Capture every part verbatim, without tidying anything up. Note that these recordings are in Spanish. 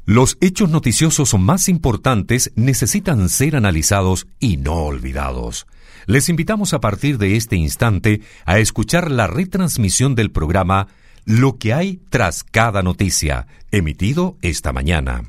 Los hechos noticiosos más importantes necesitan ser analizados y no olvidados. Les invitamos a partir de este instante a escuchar la retransmisión del programa Lo que hay tras cada noticia, emitido esta mañana.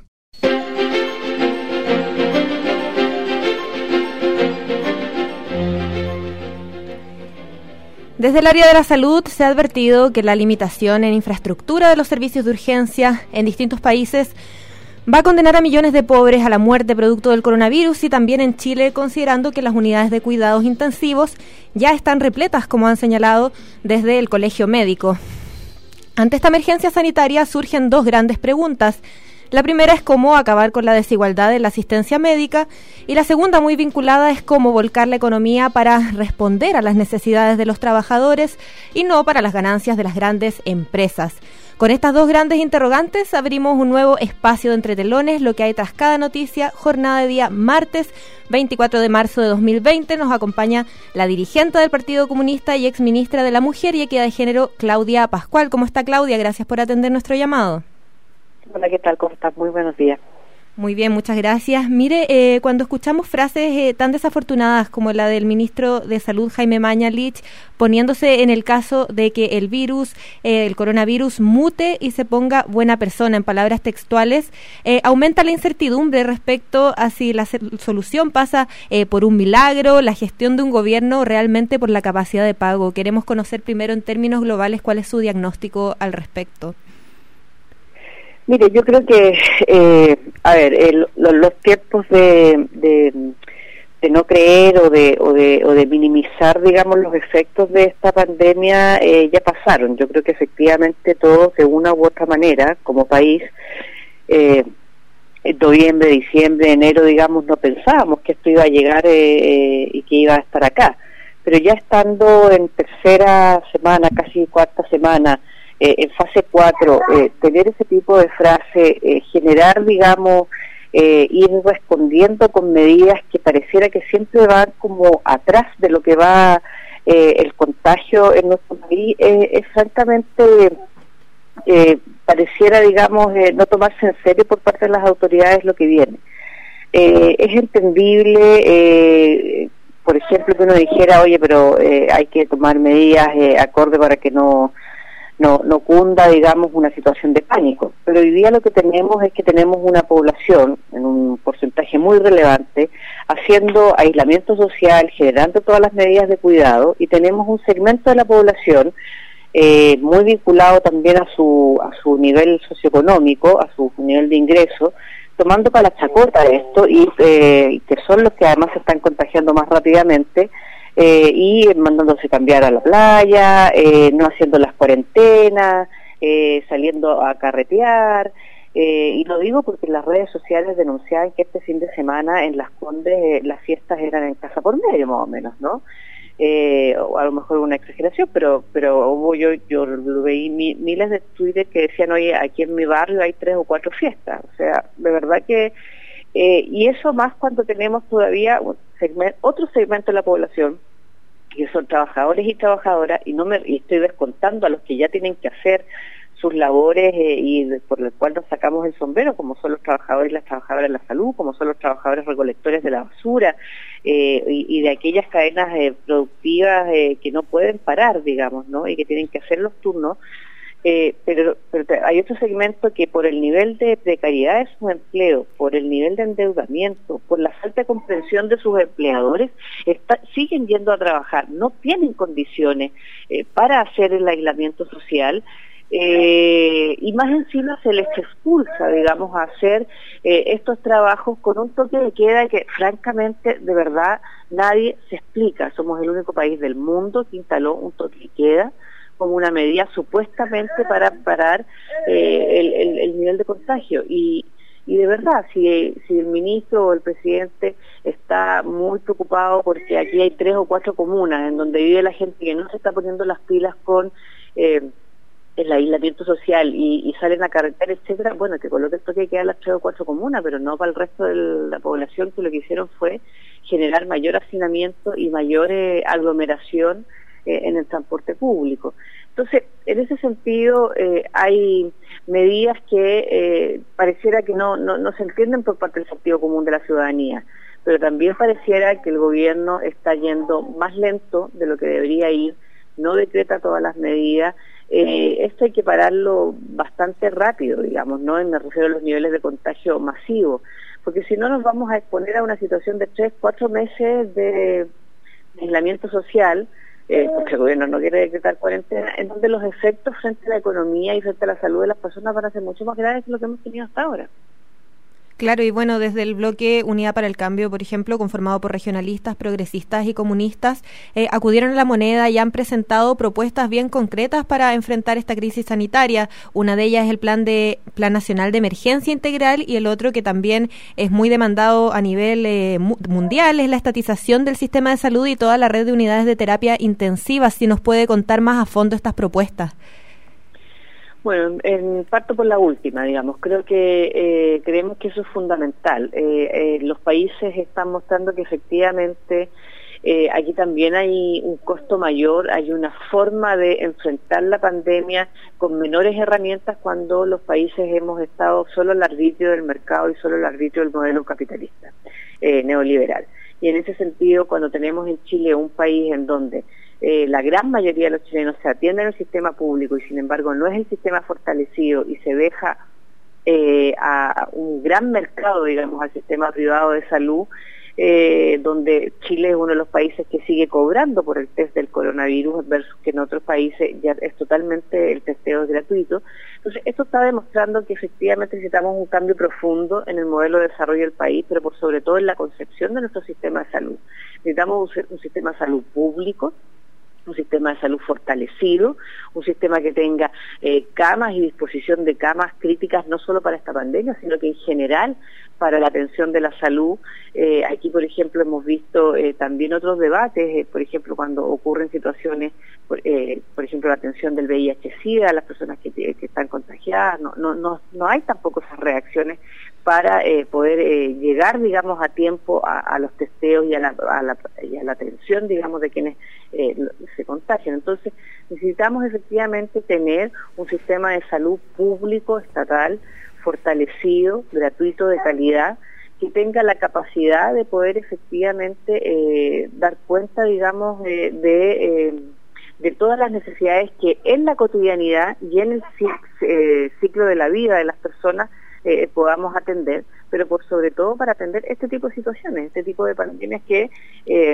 Desde el área de la salud se ha advertido que la limitación en infraestructura de los servicios de urgencia en distintos países va a condenar a millones de pobres a la muerte producto del coronavirus, y también en Chile, considerando que las unidades de cuidados intensivos ya están repletas, como han señalado desde el Colegio Médico. Ante esta emergencia sanitaria surgen dos grandes preguntas. La primera es cómo acabar con la desigualdad en la asistencia médica, y la segunda, muy vinculada, es cómo volcar la economía para responder a las necesidades de los trabajadores y no para las ganancias de las grandes empresas. Con estas dos grandes interrogantes abrimos un nuevo espacio de Entretelones, lo que hay tras cada noticia, jornada de día martes veinticuatro de marzo de dos mil veinte. Nos acompaña la dirigente del Partido Comunista y exministra de la Mujer y Equidad de Género, Claudia Pascual. ¿Cómo está, Claudia? Gracias por atender nuestro llamado. Hola, ¿qué tal? ¿Cómo estás? Muy buenos días. Muy bien, muchas gracias. Mire, eh, cuando escuchamos frases eh, tan desafortunadas como la del ministro de Salud, Jaime Mañalich, poniéndose en el caso de que el virus, eh, el coronavirus, mute y se ponga buena persona, en palabras textuales, eh, aumenta la incertidumbre respecto a si la solución pasa eh, por un milagro, la gestión de un gobierno, o realmente por la capacidad de pago. Queremos conocer primero, en términos globales, cuál es su diagnóstico al respecto. Mire, yo creo que, eh, a ver, el, los, los tiempos de, de, de no creer o de, o de o de minimizar, digamos, los efectos de esta pandemia eh, ya pasaron. Yo creo que efectivamente todos, de una u otra manera, como país, eh, en noviembre, diciembre, enero, digamos, no pensábamos que esto iba a llegar eh, y que iba a estar acá. Pero ya estando en tercera semana, casi cuarta semana, Eh, en fase cuatro, eh, tener ese tipo de frase, eh, generar, digamos, eh, ir respondiendo con medidas que pareciera que siempre van como atrás de lo que va eh, el contagio en nuestro país, eh, es francamente, eh, pareciera, digamos, eh, no tomarse en serio por parte de las autoridades lo que viene. Eh, es entendible, eh, por ejemplo, que uno dijera, oye, pero eh, hay que tomar medidas eh, acorde para que no... No, no cunda, digamos, una situación de pánico. Pero hoy día lo que tenemos es que tenemos una población, en un porcentaje muy relevante, haciendo aislamiento social, generando todas las medidas de cuidado, y tenemos un segmento de la población eh, muy vinculado también a su a su nivel socioeconómico, a su nivel de ingreso, tomando para la chacota esto, y eh, que son los que además se están contagiando más rápidamente, Eh, y mandándose cambiar a la playa, eh, no haciendo las cuarentenas, eh, saliendo a carretear, eh, y lo digo porque las redes sociales denunciaban que este fin de semana en Las Condes eh, las fiestas eran en casa por medio, más o menos, ¿no? Eh, o a lo mejor una exageración, pero pero hubo yo yo veí mi, miles de Twitter que decían, oye, aquí en mi barrio hay tres o cuatro fiestas, o sea, de verdad que Eh, y eso más cuando tenemos todavía un segmento, otro segmento de la población, que son trabajadores y trabajadoras, y no me y estoy descontando a los que ya tienen que hacer sus labores eh, y de, por el cual nos sacamos el sombrero, como son los trabajadores y las trabajadoras de la salud, como son los trabajadores recolectores de la basura, eh, y, y de aquellas cadenas eh, productivas eh, que no pueden parar, digamos, ¿no? Y que tienen que hacer los turnos. Eh, pero, pero hay otro segmento que, por el nivel de precariedad de su empleo, por el nivel de endeudamiento, por la falta de comprensión de sus empleadores, está, siguen yendo a trabajar, no tienen condiciones eh, para hacer el aislamiento social, eh, y más encima se les expulsa, digamos, a hacer eh, estos trabajos con un toque de queda que francamente, de verdad, nadie se explica. Somos el único país del mundo que instaló un toque de queda como una medida supuestamente para parar eh, el, el, el nivel de contagio. Y, y de verdad, si, si el ministro o el presidente está muy preocupado porque aquí hay tres o cuatro comunas en donde vive la gente que no se está poniendo las pilas con eh, el aislamiento social y, y salen a carretera, etcétera, bueno, que coloque esto que queda en las tres o cuatro comunas, pero no para el resto de la población, que lo que hicieron fue generar mayor hacinamiento y mayor eh, aglomeración eh, en el transporte público. Entonces, en ese sentido, eh, hay medidas que eh, pareciera que no, no, no se entienden por parte del sentido común de la ciudadanía, pero también pareciera que el gobierno está yendo más lento de lo que debería ir, no decreta todas las medidas. Eh, esto hay que pararlo bastante rápido, digamos, ¿no? Me refiero a los niveles de contagio masivo, porque si no nos vamos a exponer a una situación de tres, cuatro meses de, de aislamiento social, eh, porque el gobierno no quiere decretar cuarentena, en donde los efectos frente a la economía y frente a la salud de las personas van a ser mucho más graves que lo que hemos tenido hasta ahora. Claro, y bueno, desde el bloque Unidad para el Cambio, por ejemplo, conformado por regionalistas, progresistas y comunistas, eh, acudieron a la moneda y han presentado propuestas bien concretas para enfrentar esta crisis sanitaria. Una de ellas es el Plan de Plan Nacional de Emergencia Integral, y el otro, que también es muy demandado a nivel eh, mundial, es la estatización del sistema de salud y toda la red de unidades de terapia intensiva. Si nos puede contar más a fondo estas propuestas. Bueno, en, parto por la última, digamos. Creo que eh, creemos que eso es fundamental. Eh, eh, los países están mostrando que efectivamente eh, aquí también hay un costo mayor, hay una forma de enfrentar la pandemia con menores herramientas cuando los países hemos estado solo al arbitrio del mercado y solo al arbitrio del modelo capitalista, eh, neoliberal. Y en ese sentido, cuando tenemos en Chile un país en donde Eh, la gran mayoría de los chilenos se atienden en el sistema público y sin embargo no es el sistema fortalecido y se deja eh, a un gran mercado, digamos, al sistema privado de salud, eh, donde Chile es uno de los países que sigue cobrando por el test del coronavirus versus que en otros países ya es totalmente, el testeo es gratuito. Entonces esto está demostrando que efectivamente necesitamos un cambio profundo en el modelo de desarrollo del país, pero por sobre todo en la concepción de nuestro sistema de salud. Necesitamos un, un sistema de salud público, un sistema de salud fortalecido, un sistema que tenga eh, camas y disposición de camas críticas no solo para esta pandemia, sino que en general para la atención de la salud. Eh, aquí, por ejemplo, hemos visto eh, también otros debates, eh, por ejemplo, cuando ocurren situaciones, por, eh, por ejemplo, la atención del V I H SIDA, las personas que, que están contagiadas, no, no, no, no hay tampoco esas reacciones para eh, poder eh, llegar, digamos, a tiempo a, a los testeos y a la, a la, y a la atención, digamos, de quienes eh, se contagian. Entonces, necesitamos efectivamente tener un sistema de salud público, estatal, fortalecido, gratuito, de calidad, que tenga la capacidad de poder efectivamente eh, dar cuenta, digamos, de, de, eh, de todas las necesidades que en la cotidianidad y en el eh, ciclo de la vida de las personas eh, podamos atender, pero por sobre todo para atender este tipo de situaciones, este tipo de pandemias que eh,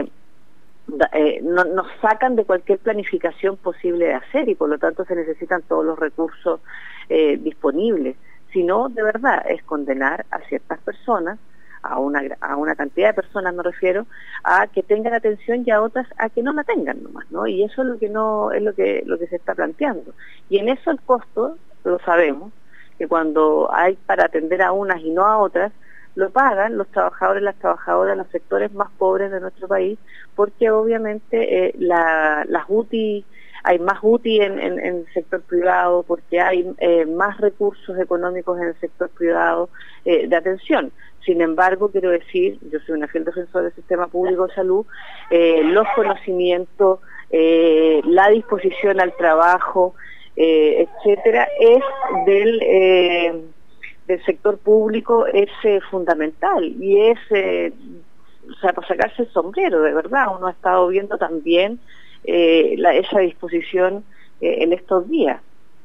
Eh, no, nos sacan de cualquier planificación posible de hacer y por lo tanto se necesitan todos los recursos eh, disponibles. Si no, de verdad, es condenar a ciertas personas, a una, a una cantidad de personas me refiero, a que tengan atención y a otras a que no la tengan nomás, ¿no? Y eso es lo que no es lo que lo que se está planteando. Y en eso el costo, lo sabemos, que cuando hay para atender a unas y no a otras, lo pagan los trabajadores, las trabajadoras, los sectores más pobres de nuestro país, porque obviamente eh, la, las U T I, hay más U T I en, en, en el sector privado, porque hay eh, más recursos económicos en el sector privado eh, de atención. Sin embargo, quiero decir, yo soy una fiel defensora del sistema público de salud, eh, los conocimientos, eh, la disposición al trabajo, eh, etcétera, es del... Eh, del sector público es eh, fundamental y es, eh, o sea, para sacarse el sombrero, de verdad. Uno ha estado viendo también eh, la, esa disposición eh, en estos días.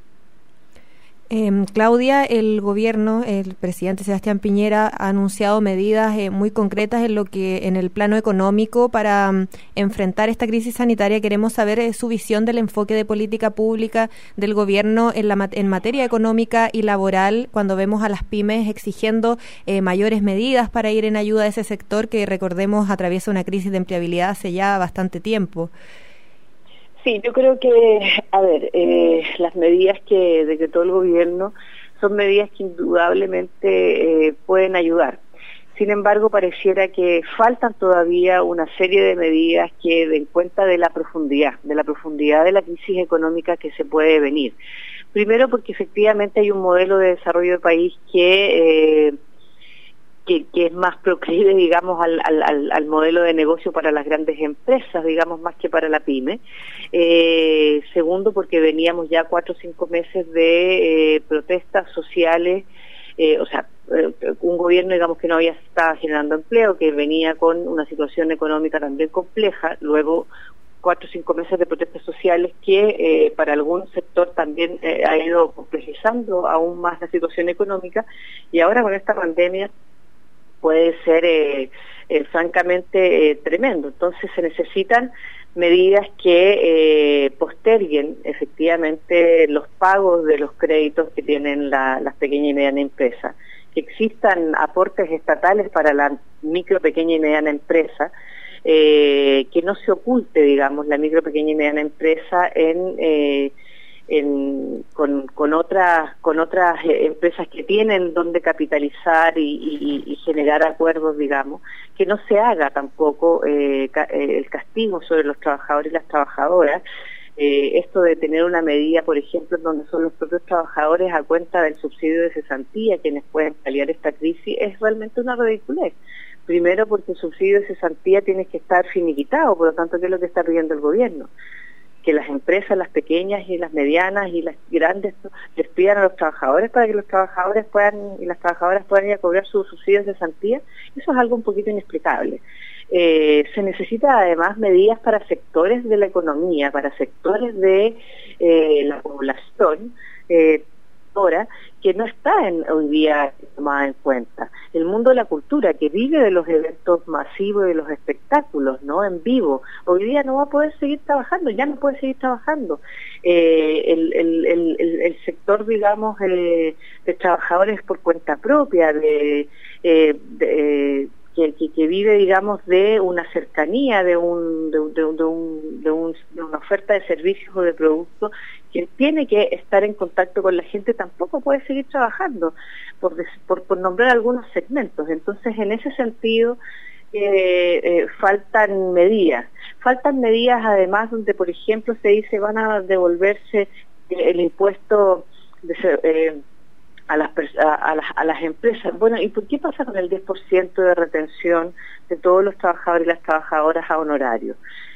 Eh, Claudia, el gobierno, el presidente Sebastián Piñera ha anunciado medidas eh, muy concretas en lo que en el plano económico para um, enfrentar esta crisis sanitaria. Queremos saber eh, su visión del enfoque de política pública del gobierno en, la, en materia económica y laboral, cuando vemos a las pymes exigiendo eh, mayores medidas para ir en ayuda de ese sector que, recordemos, atraviesa una crisis de empleabilidad hace ya bastante tiempo. Sí, yo creo que, a ver, eh, las medidas que decretó el gobierno son medidas que indudablemente eh, pueden ayudar. Sin embargo, pareciera que faltan todavía una serie de medidas que den cuenta de la profundidad, de la profundidad de la crisis económica que se puede venir. Primero porque efectivamente hay un modelo de desarrollo de país que... Eh, Que, que es más proclive, digamos, al, al, al modelo de negocio para las grandes empresas, digamos, más que para la pyme. Eh, segundo, porque veníamos ya cuatro o cinco meses de eh, protestas sociales, eh, o sea, eh, un gobierno, digamos, que no había estado generando empleo, que venía con una situación económica también compleja, luego cuatro o cinco meses de protestas sociales que eh, para algún sector también eh, ha ido complejizando aún más la situación económica, y ahora con esta pandemia puede ser eh, eh, francamente eh, tremendo. Entonces se necesitan medidas que eh, posterguen efectivamente los pagos de los créditos que tienen la, las pequeñas y medianas empresas, que existan aportes estatales para la micro, pequeña y mediana empresa, Eh, que no se oculte, digamos, la micro, pequeña y mediana empresa en, eh, en con, con otras con otras eh, empresas que tienen donde capitalizar y, y, y generar acuerdos, digamos, que no se haga tampoco eh, ca eh, el castigo sobre los trabajadores y las trabajadoras. Eh, esto de tener una medida, por ejemplo, en donde son los propios trabajadores a cuenta del subsidio de cesantía quienes pueden paliar esta crisis, es realmente una ridiculez. Primero, porque el subsidio de cesantía tiene que estar finiquitado, por lo tanto, ¿qué es lo que está pidiendo el gobierno? Que las empresas, las pequeñas y las medianas y las grandes, les pidan a los trabajadores para que los trabajadores puedan y las trabajadoras puedan ir a cobrar sus subsidios de cesantía. Eso es algo un poquito inexplicable. Eh, se necesita además medidas para sectores de la economía, para sectores de eh, la población, eh, ahora que no está en, hoy día tomada en cuenta. El mundo de la cultura, que vive de los eventos masivos y de los espectáculos, ¿no? En vivo, hoy día no va a poder seguir trabajando, ya no puede seguir trabajando. Eh, el, el, el, el sector, digamos, eh, de trabajadores por cuenta propia, de... Eh, de Que, que, que vive, digamos, de una cercanía, de un, de, de, de, un, de, un, de una oferta de servicios o de productos, que tiene que estar en contacto con la gente, tampoco puede seguir trabajando, por, por, por nombrar algunos segmentos. Entonces, en ese sentido, eh, eh, faltan medidas. Faltan medidas, además, donde, por ejemplo, se dice van a devolverse el impuesto de... Eh, A las, a, las, a las empresas. Bueno, ¿y por qué pasa con el diez por ciento de retención de todos los trabajadores y las trabajadoras a honorario?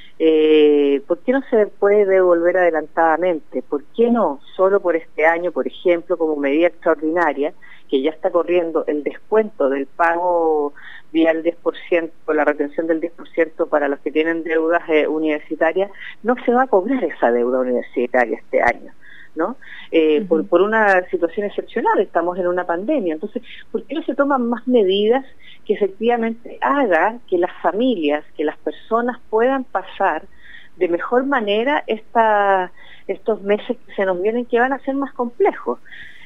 Eh, ¿Por qué no se puede devolver adelantadamente? ¿Por qué no solo por este año, por ejemplo, como medida extraordinaria, que ya está corriendo el descuento del pago vía el diez por ciento, por la retención del diez por ciento para los que tienen deudas eh, universitarias? No se va a cobrar esa deuda universitaria este año, ¿no? Eh, uh-huh. por, por una situación excepcional, estamos en una pandemia. Entonces, ¿por qué no se toman más medidas que efectivamente hagan que las familias, que las personas puedan pasar de mejor manera esta, estos meses que se nos vienen, que van a ser más complejos?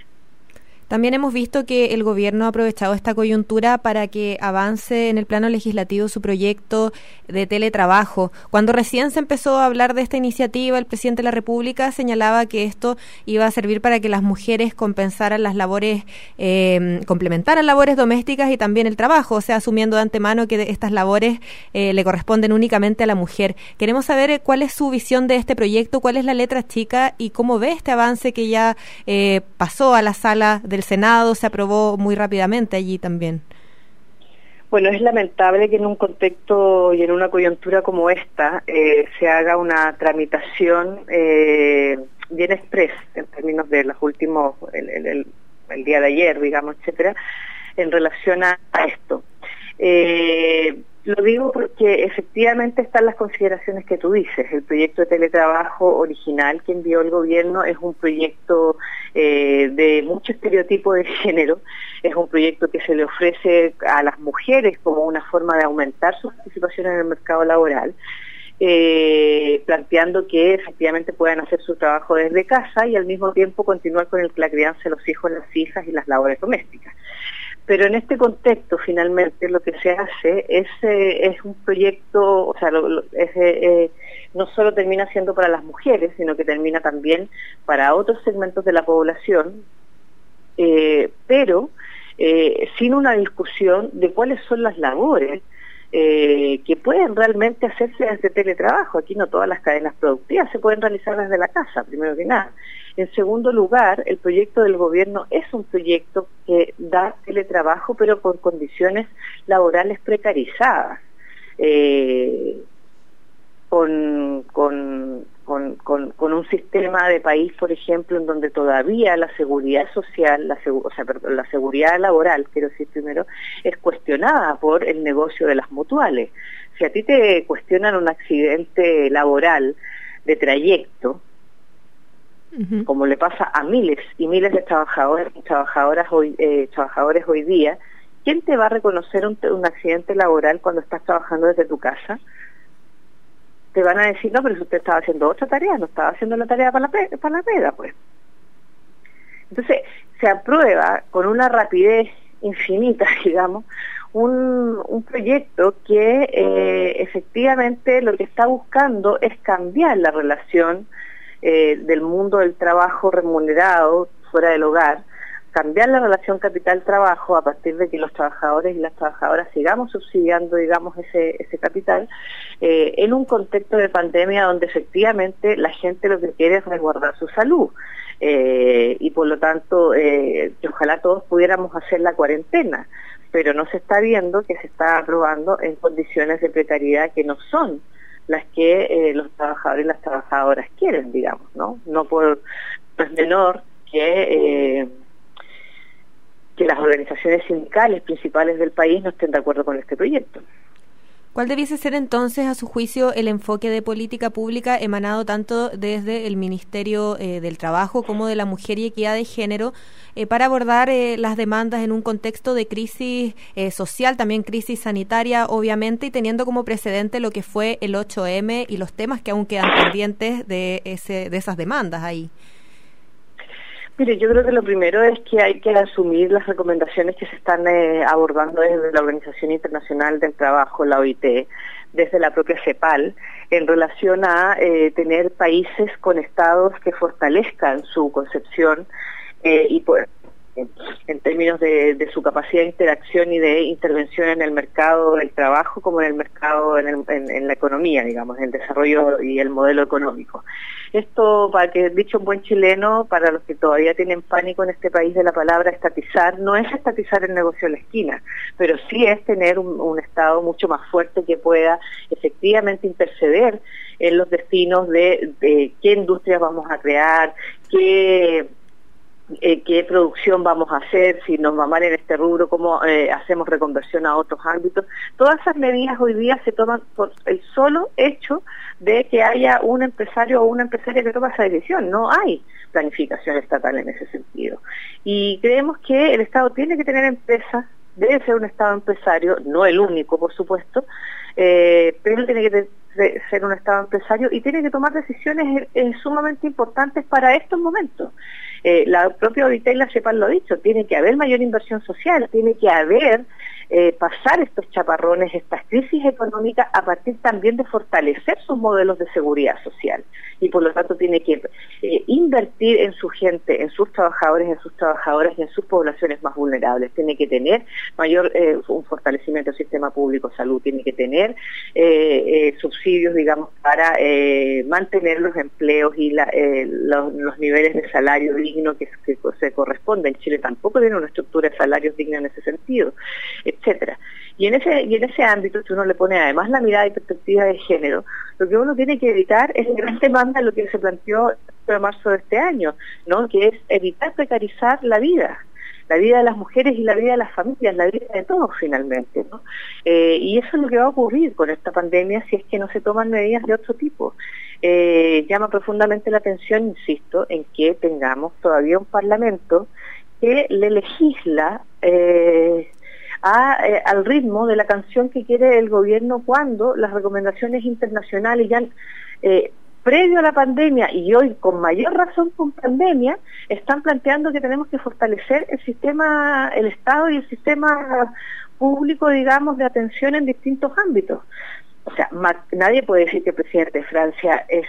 También hemos visto que el gobierno ha aprovechado esta coyuntura para que avance en el plano legislativo su proyecto de teletrabajo. Cuando recién se empezó a hablar de esta iniciativa, el presidente de la República señalaba que esto iba a servir para que las mujeres compensaran las labores, eh, complementaran labores domésticas y también el trabajo, o sea, asumiendo de antemano que estas labores eh, le corresponden únicamente a la mujer. Queremos saber cuál es su visión de este proyecto, cuál es la letra chica y cómo ve este avance que ya eh, pasó a la sala de el Senado, se aprobó muy rápidamente allí también. Bueno, es lamentable que en un contexto y en una coyuntura como esta eh, se haga una tramitación eh, bien express en términos de los últimos, el, el, el, el día de ayer, digamos, etcétera, en relación a, a esto. Eh, Lo digo porque efectivamente están las consideraciones que tú dices. El proyecto de teletrabajo original que envió el gobierno es un proyecto eh, de mucho estereotipo de género, es un proyecto que se le ofrece a las mujeres como una forma de aumentar su participación en el mercado laboral, eh, planteando que efectivamente puedan hacer su trabajo desde casa y al mismo tiempo continuar con el, la crianza de los hijos, las hijas y las labores domésticas. Pero en este contexto, finalmente, lo que se hace es, eh, es un proyecto, o sea, lo, lo, es, eh, no solo termina siendo para las mujeres, sino que termina también para otros segmentos de la población, eh, pero eh, sin una discusión de cuáles son las labores eh, que pueden realmente hacerse desde teletrabajo. Aquí no todas las cadenas productivas se pueden realizar desde la casa, primero que nada. En segundo lugar, el proyecto del gobierno es un proyecto que da teletrabajo, pero con condiciones laborales precarizadas, eh, con, con, con, con, con un sistema de país, por ejemplo, en donde todavía la seguridad social, la, o sea, perdón, la seguridad laboral, quiero decir primero, es cuestionada por el negocio de las mutuales. Si a ti te cuestionan un accidente laboral de trayecto, uh-huh, como le pasa a miles y miles de trabajadores y trabajadoras hoy, eh, trabajadores hoy día, ¿quién te va a reconocer un, un accidente laboral cuando estás trabajando desde tu casa? Te van a decir, no, pero si usted estaba haciendo otra tarea, no estaba haciendo la tarea para la, pe para la pega, pues. Entonces, se aprueba con una rapidez infinita, digamos, un, un proyecto que eh, efectivamente lo que está buscando es cambiar la relación eh, del mundo del trabajo remunerado fuera del hogar, cambiar la relación capital-trabajo a partir de que los trabajadores y las trabajadoras sigamos subsidiando, digamos, ese, ese capital, eh, en un contexto de pandemia donde efectivamente la gente lo que quiere es resguardar su salud. Eh, y por lo tanto, eh, que ojalá todos pudiéramos hacer la cuarentena, pero no se está viendo que se está aprobando en condiciones de precariedad que no son las que eh, los trabajadores y las trabajadoras quieren, digamos, ¿no? No por no es menor que... Eh, que las organizaciones sindicales principales del país no estén de acuerdo con este proyecto. ¿Cuál debiese ser entonces, a su juicio, el enfoque de política pública emanado tanto desde el Ministerio eh, del Trabajo como de la Mujer y Equidad de Género eh, para abordar eh, las demandas en un contexto de crisis eh, social, también crisis sanitaria, obviamente, y teniendo como precedente lo que fue el ocho eme y los temas que aún quedan pendientes de, ese, de esas demandas ahí? Mire, yo creo que lo primero es que hay que asumir las recomendaciones que se están eh, abordando desde la Organización Internacional del Trabajo, la O I T, desde la propia CEPAL, en relación a eh, tener países con estados que fortalezcan su concepción eh, y pues, en términos de, de su capacidad de interacción y de intervención en el mercado del trabajo como en el mercado, en, el, en, en la economía, digamos, en el desarrollo y el modelo económico. Esto, para que dicho en buen chileno, para los que todavía tienen pánico en este país de la palabra estatizar, no es estatizar el negocio en la esquina, pero sí es tener un, un Estado mucho más fuerte que pueda efectivamente interceder en los destinos de, de qué industrias vamos a crear, qué... Eh, qué producción vamos a hacer, si nos va mal en este rubro, cómo eh, hacemos reconversión a otros ámbitos. Todas esas medidas hoy día se toman por el solo hecho de que haya un empresario o una empresaria que toma esa decisión. No hay planificación estatal en ese sentido. Y creemos que el Estado tiene que tener empresas, debe ser un Estado empresario, no el único, por supuesto, eh, pero tiene que de ser un Estado empresario y tiene que tomar decisiones eh, sumamente importantes para estos momentos. Eh, la propia O I T y la CEPAL lo ha dicho, tiene que haber mayor inversión social, tiene que haber eh, pasar estos chaparrones, estas crisis económicas a partir también de fortalecer sus modelos de seguridad social y por lo tanto tiene que eh, invertir en su gente, en sus trabajadores, en sus trabajadoras y en sus poblaciones más vulnerables, tiene que tener mayor eh, un fortalecimiento del sistema público de salud, tiene que tener eh, eh, subsidios, digamos, para eh, mantener los empleos y la, eh, los, los niveles de salario digno que, que se corresponden. Chile tampoco tiene una estructura de salarios digna en ese sentido, etcétera. Y en ese y en ese ámbito, si uno le pone además la mirada y perspectiva de género, lo que uno tiene que evitar es el gran demanda de lo que se planteó en marzo de este año, ¿no? Que es evitar precarizar la vida. La vida de las mujeres y la vida de las familias, la vida de todos finalmente, ¿no? Eh, y eso es lo que va a ocurrir con esta pandemia si es que no se toman medidas de otro tipo. Eh, llama profundamente la atención, insisto, en que tengamos todavía un Parlamento que le legisla eh, a, eh, al ritmo de la canción que quiere el gobierno cuando las recomendaciones internacionales ya... Eh, previo a la pandemia y hoy con mayor razón con pandemia, están planteando que tenemos que fortalecer el sistema, el Estado y el sistema público, digamos, de atención en distintos ámbitos. O sea, nadie puede decir que el presidente de Francia es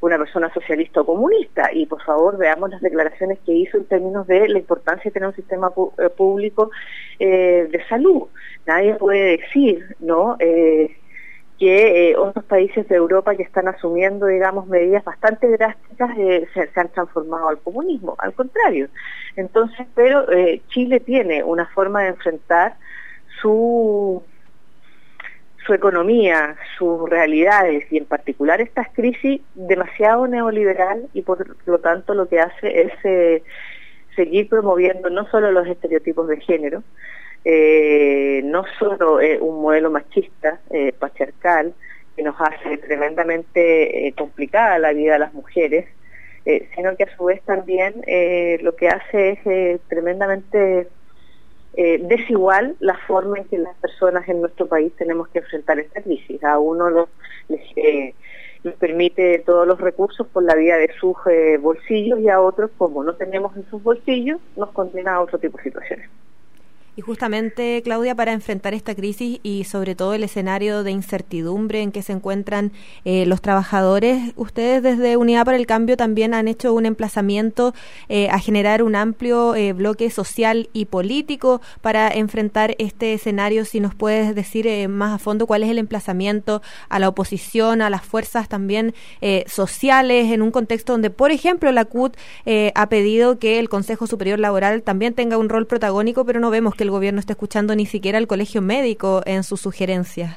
una persona socialista o comunista, y por favor veamos las declaraciones que hizo en términos de la importancia de tener un sistema pu- eh, público eh, de salud. Nadie puede decir, ¿no?, eh, que eh, otros países de Europa que están asumiendo, digamos, medidas bastante drásticas eh, se, se han transformado al comunismo, al contrario. Entonces, pero eh, Chile tiene una forma de enfrentar su su economía, sus realidades y en particular estas crisis demasiado neoliberal, y por lo tanto lo que hace es eh, seguir promoviendo no solo los estereotipos de género, eh, no solo eh, un modelo machista, eh, patriarcal, que nos hace tremendamente eh, complicada la vida a las mujeres, eh, sino que a su vez también eh, lo que hace es eh, tremendamente Eh, desigual la forma en que las personas en nuestro país tenemos que enfrentar esta crisis. A uno los, les, eh, les permite todos los recursos por la vía de sus eh, bolsillos, y a otros, como no tenemos en sus bolsillos, nos condena a otro tipo de situaciones. Y justamente, Claudia, para enfrentar esta crisis y sobre todo el escenario de incertidumbre en que se encuentran eh, los trabajadores, ustedes desde Unidad para el Cambio también han hecho un emplazamiento eh, a generar un amplio eh, bloque social y político para enfrentar este escenario. Si nos puedes decir eh, más a fondo cuál es el emplazamiento a la oposición, a las fuerzas también eh, sociales, en un contexto donde, por ejemplo, la C U T eh, ha pedido que el Consejo Superior Laboral también tenga un rol protagónico, pero no vemos que el gobierno está escuchando ni siquiera al Colegio Médico en sus sugerencias.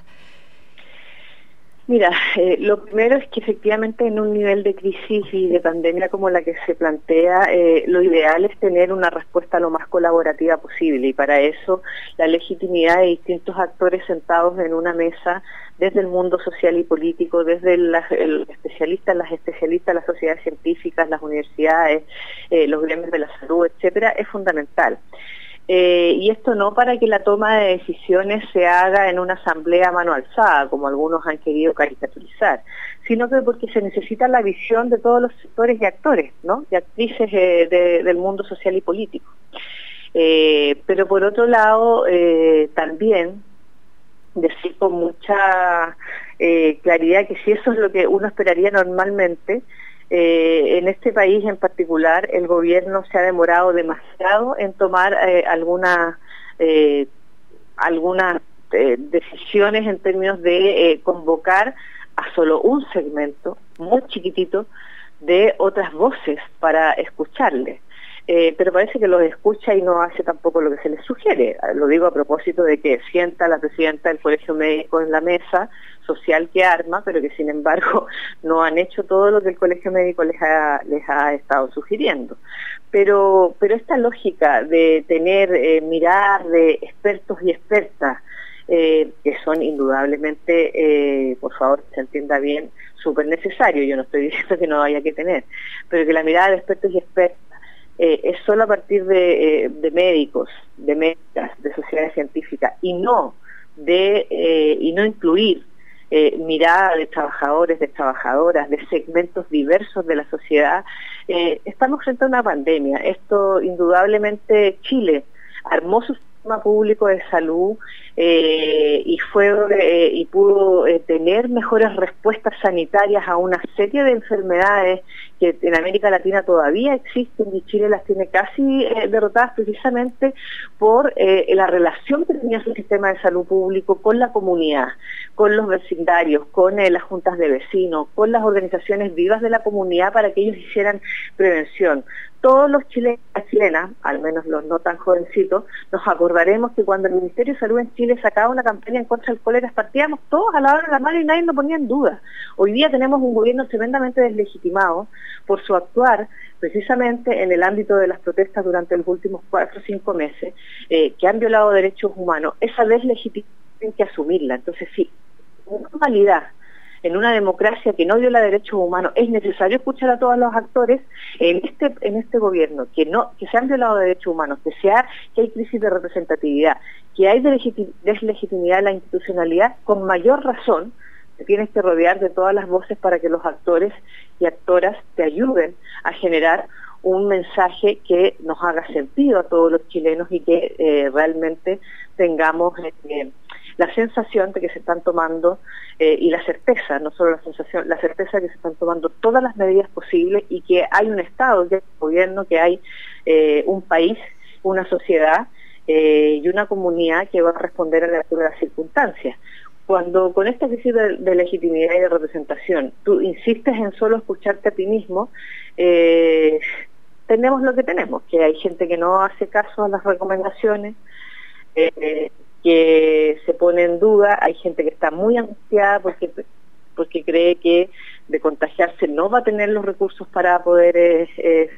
Mira, eh, lo primero es que efectivamente en un nivel de crisis y de pandemia como la que se plantea, eh, lo ideal es tener una respuesta lo más colaborativa posible, y para eso la legitimidad de distintos actores sentados en una mesa, desde el mundo social y político, desde las, el especialistas, las especialistas, las sociedades científicas, las universidades, eh, los gremios de la salud, etcétera, es fundamental. Eh, y esto no para que la toma de decisiones se haga en una asamblea a mano alzada, como algunos han querido caricaturizar, sino que porque se necesita la visión de todos los sectores y actores, ¿no?, y actrices eh, de, del mundo social y político. Eh, pero por otro lado, eh, también decir con mucha eh, claridad que si eso es lo que uno esperaría normalmente, Eh, en este país en particular el gobierno se ha demorado demasiado en tomar eh, algunas eh, algunas eh, decisiones en términos de eh, convocar a solo un segmento muy chiquitito de otras voces para escucharle. Eh, pero parece que los escucha y no hace tampoco lo que se les sugiere. Lo digo a propósito de que sienta la presidenta del Colegio Médico en la mesa social que arma, pero que sin embargo no han hecho todo lo que el Colegio Médico les ha, les ha estado sugiriendo. Pero, pero esta lógica de tener eh, mirar de expertos y expertas, eh, que son indudablemente, eh, por favor, que se entienda bien, súper necesario, yo no estoy diciendo que no haya que tener, pero que la mirada de expertos y expertas Eh, es solo a partir de, eh, de médicos, de médicas, de sociedades científicas, y no de eh, y no incluir eh, mirada de trabajadores, de trabajadoras, de segmentos diversos de la sociedad. Eh, estamos frente a una pandemia. Esto indudablemente Chile armó su sistema público de salud eh, y fue eh, y pudo eh, tener mejores respuestas sanitarias a una serie de enfermedades que en América Latina todavía existen, y Chile las tiene casi eh, derrotadas precisamente por eh, la relación que tenía su sistema de salud público con la comunidad, con los vecindarios, con eh, las juntas de vecinos, con las organizaciones vivas de la comunidad para que ellos hicieran prevención. Todos los chilenos y chilenas, al menos los no tan jovencitos, nos acordaremos que cuando el Ministerio de Salud en Chile sacaba una campaña en contra del cólera, partíamos todos a lavar la mano y nadie nos ponía en duda. Hoy día tenemos un gobierno tremendamente deslegitimado por su actuar precisamente en el ámbito de las protestas durante los últimos cuatro o cinco meses, eh, que han violado derechos humanos. Esa deslegitimación hay que asumirla. Entonces, sí, en normalidad, en una democracia que no viola derechos humanos, es necesario escuchar a todos los actores. En este en este gobierno que no que se han violado derechos humanos, que sea que hay crisis de representatividad, que hay deslegitimidad de la institucionalidad, con mayor razón te tienes que rodear de todas las voces para que los actores y actoras te ayuden a generar un mensaje que nos haga sentido a todos los chilenos y que eh, realmente tengamos eh, la sensación de que se están tomando, eh, y la certeza, no solo la sensación, la certeza de que se están tomando todas las medidas posibles y que hay un Estado, que hay un gobierno, que hay eh, un país, una sociedad eh, y una comunidad que va a responder a la altura de las circunstancias. Cuando con esta crisis de, de legitimidad y de representación tú insistes en solo escucharte a ti mismo, eh, tenemos lo que tenemos, que hay gente que no hace caso a las recomendaciones, eh, que se pone en duda, hay gente que está muy angustiada porque, porque cree que de contagiarse no va a tener los recursos para poder, eh, eh,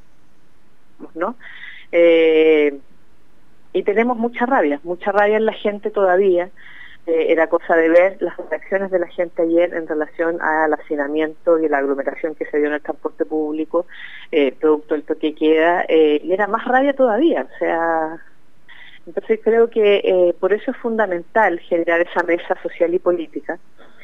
¿no? Eh, y tenemos mucha rabia, mucha rabia en la gente todavía. Eh, era cosa de ver las reacciones de la gente ayer en relación al hacinamiento y la aglomeración que se dio en el transporte público, eh, producto del toque de queda, eh, y era más rabia todavía, o sea, entonces creo que eh, por eso es fundamental generar esa mesa social y política,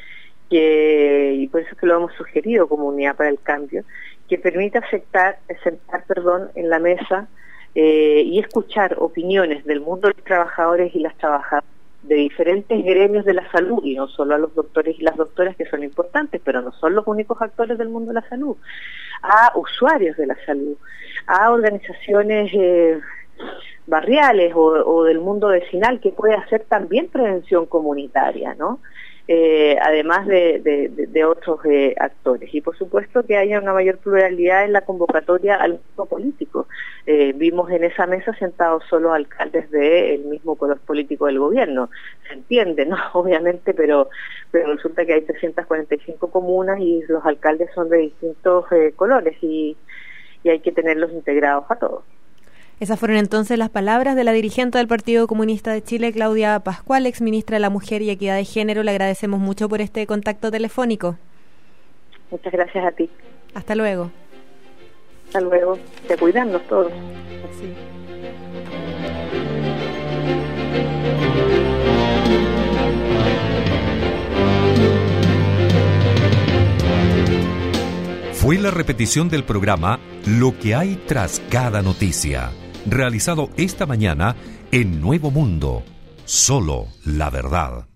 que, y por eso es que lo hemos sugerido como Unidad para el Cambio, que permita aceptar, sentar perdón, en la mesa eh, y escuchar opiniones del mundo de los trabajadores y las trabajadoras, de diferentes gremios de la salud, y no solo a los doctores y las doctoras, que son importantes, pero no son los únicos actores del mundo de la salud, a usuarios de la salud, a organizaciones eh, barriales o, o del mundo vecinal, que puede hacer también prevención comunitaria, ¿no? Eh, además de, de, de, de otros eh, actores. Y por supuesto que haya una mayor pluralidad en la convocatoria al mundo político. Eh, vimos en esa mesa sentados solo alcaldes del mismo color político del gobierno. Se entiende, ¿no? Obviamente, pero, pero resulta que hay trescientas cuarenta y cinco comunas y los alcaldes son de distintos eh, colores y, y hay que tenerlos integrados a todos. Esas fueron entonces las palabras de la dirigente del Partido Comunista de Chile, Claudia Pascual, exministra de la Mujer y Equidad de Género. Le agradecemos mucho por este contacto telefónico. Muchas gracias a ti. Hasta luego. Hasta luego. Que cuidarnos todos. Sí. Fue la repetición del programa Lo que hay tras cada noticia, realizado esta mañana en Nuevo Mundo. Solo la verdad.